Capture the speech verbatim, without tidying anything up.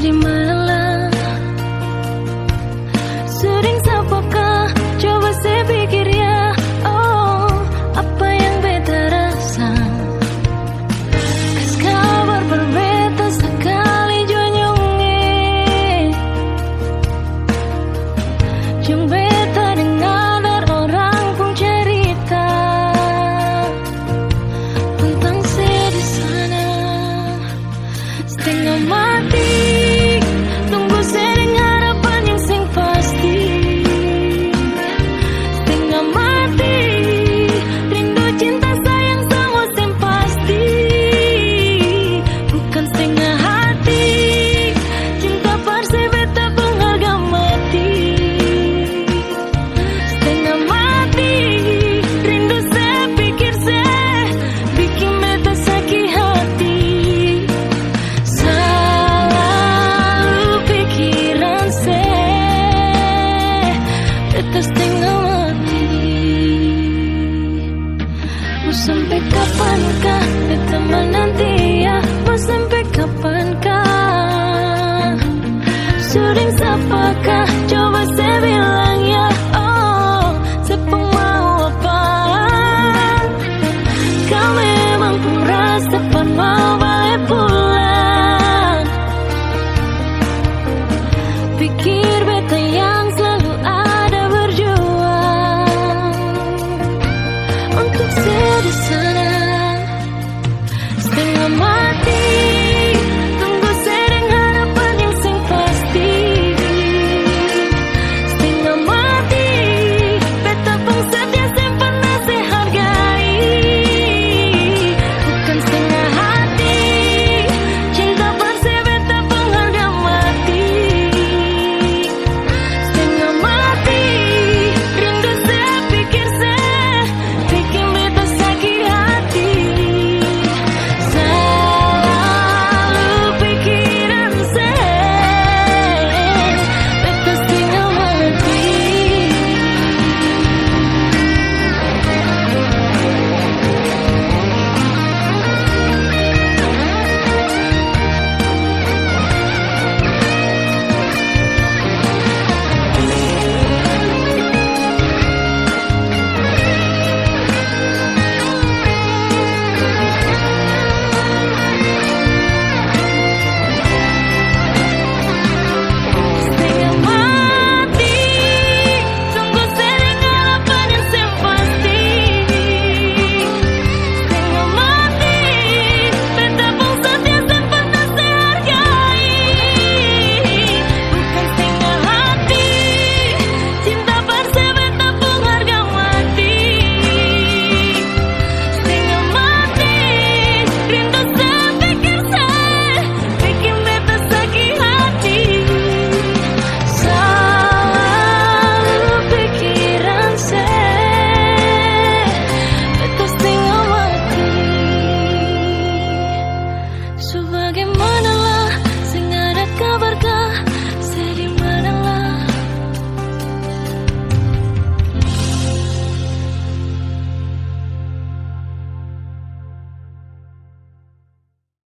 jadi malam. Sering sapakah coba saya pikir ya, oh apa yang beta rasa. Kas kabar berbeda sekali jonyongnya. Jung beta dengar orang pun cerita tentang saya di sana. Setengah mati tunggu saya dengan harapan yang sing pasti. Setengah mati rindu cinta sayang sama sing pasti. Bukan setengah hati cinta parse beta pengharga mati. Setengah mati rindu saya pikir saya bikin beta sakit hati. Selalu pikiran saya beta setengah mati. Mau sampai kapankah beta menanti ya? Mau sampai kapankah? Sering sapakah coba saya bilang ya, oh sepung mau apa? Kau memang pun rasa pan mau balik pulang. Pikir